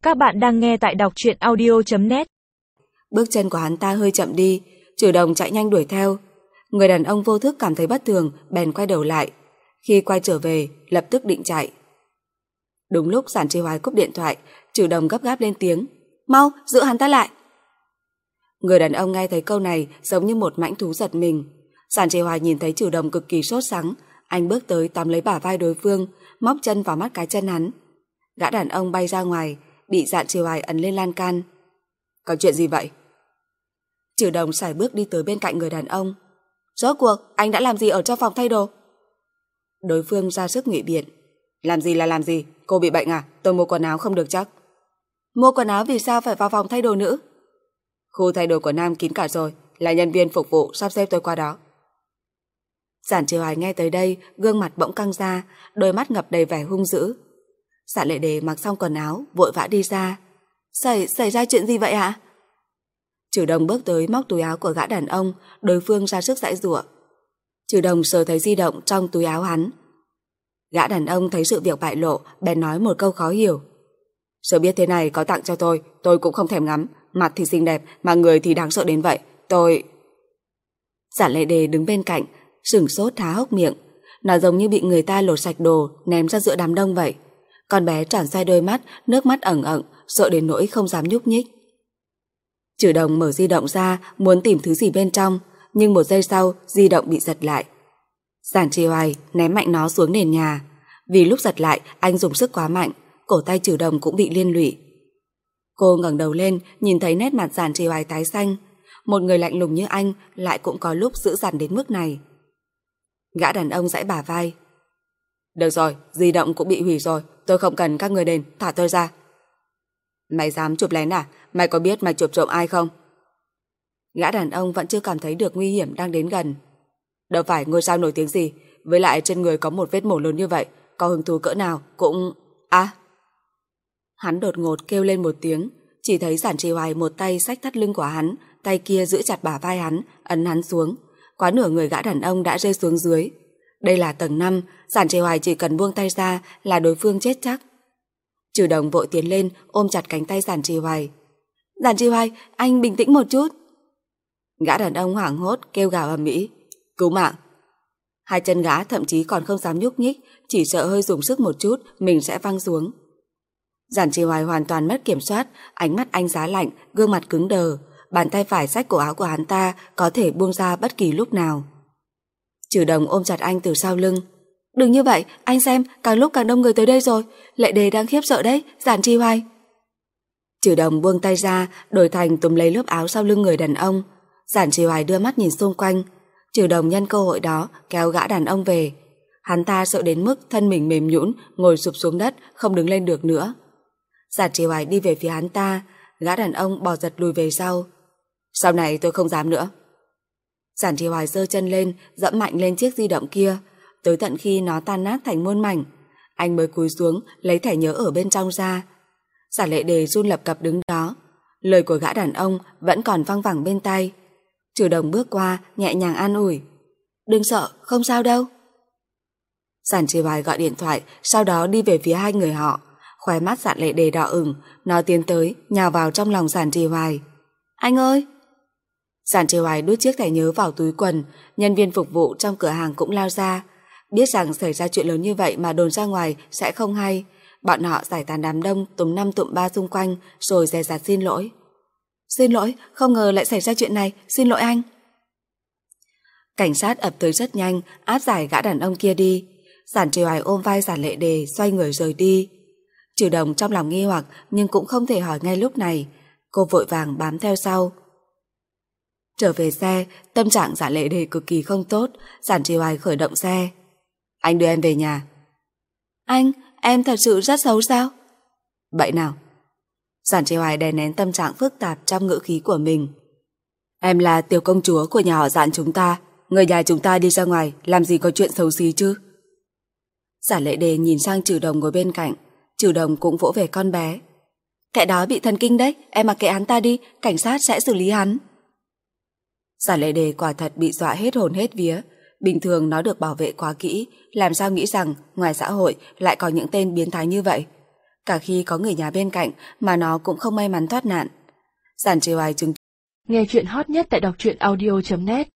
Các bạn đang nghe tại đọc truyện audio.net. Bước chân của hắn ta hơi chậm đi, Trừ Đồng chạy nhanh đuổi theo. Người đàn ông vô thức cảm thấy bất thường, bèn quay đầu lại. Khi quay trở về, lập tức định chạy. Đúng lúc Giản Trì Hoài cúp điện thoại, Trừ Đồng gấp gáp lên tiếng: "Mau, giữ hắn ta lại!" Người đàn ông nghe thấy câu này giống như một mãnh thú giật mình. Giản Trì Hoài nhìn thấy Trừ Đồng cực kỳ sốt sắng, anh bước tới tóm lấy bả vai đối phương, móc chân vào mắt cái chân hắn. Gã đàn ông bay ra ngoài, bị Giản Trì Hoài ấn lên lan can. "Có chuyện gì vậy?" Trừ Đồng sải bước đi tới bên cạnh người đàn ông. "Rốt cuộc anh đã làm gì ở trong phòng thay đồ?" Đối phương ra sức ngụy biện. "Làm gì là làm gì, cô bị bệnh à? Tôi mua quần áo không được chắc." "Mua quần áo vì sao phải vào phòng thay đồ nữ?" "Khu thay đồ của nam kín cả rồi, là nhân viên phục vụ sắp xếp tôi qua đó." Giản Trì Hoài nghe tới đây, gương mặt bỗng căng ra, đôi mắt ngập đầy vẻ hung dữ. Dạ Lệ Đề mặc xong quần áo, vội vã đi ra. Xảy ra chuyện gì vậy ạ?" Trừ Đồng bước tới móc túi áo của gã đàn ông, đối phương ra sức giãy giụa. Trừ Đồng sờ thấy di động trong túi áo hắn. Gã đàn ông thấy sự việc bại lộ, bèn nói một câu khó hiểu. "Sớm biết thế này có tặng cho tôi cũng không thèm ngắm, mặt thì xinh đẹp mà người thì đáng sợ đến vậy, tôi..." Dạ Lệ Đề đứng bên cạnh, sửng sốt há hốc miệng, nó giống như bị người ta lột sạch đồ ném ra giữa đám đông vậy. Con bé tròn xoay đôi mắt, nước mắt ẩn ẩn, sợ đến nỗi không dám nhúc nhích. Trừ Đồng mở di động ra, muốn tìm thứ gì bên trong, nhưng một giây sau, di động bị giật lại. Giản Trì Hoài ném mạnh nó xuống nền nhà. Vì lúc giật lại, anh dùng sức quá mạnh, cổ tay Trừ Đồng cũng bị liên lụy. Cô ngẩng đầu lên, nhìn thấy nét mặt Giản Trì Hoài tái xanh. Một người lạnh lùng như anh lại cũng có lúc dữ dằn đến mức này. Gã đàn ông giãy bả vai. "Được rồi, di động cũng bị hủy rồi, tôi không cần các người đền, thả tôi ra." "Mày dám chụp lén à? Mày có biết mày chụp trộm ai không?" Gã đàn ông vẫn chưa cảm thấy được nguy hiểm đang đến gần. "Đâu phải ngôi sao nổi tiếng gì, với lại trên người có một vết mổ lớn như vậy, có hứng thú cỡ nào cũng... À!" Hắn đột ngột kêu lên một tiếng, chỉ thấy Giản Trì Hoài một tay xách thắt lưng của hắn, tay kia giữ chặt bả vai hắn, ấn hắn xuống. Quá nửa người gã đàn ông đã rơi xuống dưới. Đây là tầng 5, Giản Trì Hoài chỉ cần buông tay ra là đối phương chết chắc. Trừ Đồng vội tiến lên ôm chặt cánh tay Giản Trì Hoài. "Giản Trì Hoài, anh bình tĩnh một chút." Gã đàn ông hoảng hốt kêu gào ầm ĩ. "Cứu mạng!" Hai chân gã thậm chí còn không dám nhúc nhích, chỉ sợ hơi dùng sức một chút mình sẽ văng xuống. Giản Trì Hoài hoàn toàn mất kiểm soát, ánh mắt anh giá lạnh, gương mặt cứng đờ, bàn tay phải xách cổ áo của hắn ta có thể buông ra bất kỳ lúc nào. Trừ Đồng ôm chặt anh từ sau lưng. "Đừng như vậy, anh xem, càng lúc càng đông người tới đây rồi, Lệ Đề đang khiếp sợ đấy, Giản Trì Hoài." Trừ Đồng buông tay ra, đổi thành túm lấy lớp áo sau lưng người đàn ông. Giản Trì Hoài đưa mắt nhìn xung quanh. Trừ Đồng nhân cơ hội đó kéo gã đàn ông về. Hắn ta sợ đến mức thân mình mềm nhũn, ngồi sụp xuống đất, không đứng lên được nữa. Giản Trì Hoài đi về phía hắn ta, gã đàn ông bò giật lùi về sau. "Sau này tôi không dám nữa." Giản Trì Hoài giơ chân lên, dẫm mạnh lên chiếc di động kia, tới tận khi nó tan nát thành muôn mảnh. Anh mới cúi xuống lấy thẻ nhớ ở bên trong ra. Giản Lệ Đề run lập cập đứng đó, lời của gã đàn ông vẫn còn văng vẳng bên tai. Trừ Đồng bước qua nhẹ nhàng an ủi. "Đừng sợ, không sao đâu." Giản Trì Hoài gọi điện thoại, sau đó đi về phía hai người họ. Khóe mắt Giản Lệ Đề đỏ ửng, nó tiến tới nhào vào trong lòng Giản Trì Hoài. "Anh ơi!" Giản Trì Hoài đút chiếc thẻ nhớ vào túi quần. Nhân viên phục vụ trong cửa hàng cũng lao ra. Biết rằng xảy ra chuyện lớn như vậy mà đồn ra ngoài sẽ không hay, bọn họ giải tán đám đông túm năm tụm ba xung quanh rồi dè dặt xin lỗi. "Xin lỗi, không ngờ lại xảy ra chuyện này, xin lỗi anh." Cảnh sát ập tới rất nhanh, áp giải gã đàn ông kia đi. Giản Trì Hoài ôm vai Giản Lệ Đề xoay người rời đi. Trừ Đồng trong lòng nghi hoặc nhưng cũng không thể hỏi ngay lúc này. Cô vội vàng bám theo sau. Trở về xe, tâm trạng Giản Lệ Đề cực kỳ không tốt. Giản Trì Hoài khởi động xe. "Anh đưa em về nhà." "Anh, em thật sự rất xấu sao?" "Vậy nào?" Giản Trì Hoài đè nén tâm trạng phức tạp trong ngữ khí của mình. "Em là tiểu công chúa của nhà họ Giản chúng ta, người nhà chúng ta đi ra ngoài làm gì có chuyện xấu xí chứ?" Giản Lệ Đề nhìn sang Trừ Đồng ngồi bên cạnh. Trừ Đồng cũng vỗ về con bé. "Kẻ đó bị thần kinh đấy, em mặc kệ hắn ta đi, cảnh sát sẽ xử lý hắn." Giản Lệ Đề quả thật bị dọa hết hồn hết vía. Bình thường nó được bảo vệ quá kỹ, làm sao nghĩ rằng ngoài xã hội lại có những tên biến thái như vậy. Cả khi có người nhà bên cạnh mà nó cũng không may mắn thoát nạn. Giản Trì Hoài chứng. Nghe chuyện hot nhất tại đọc truyện audio.net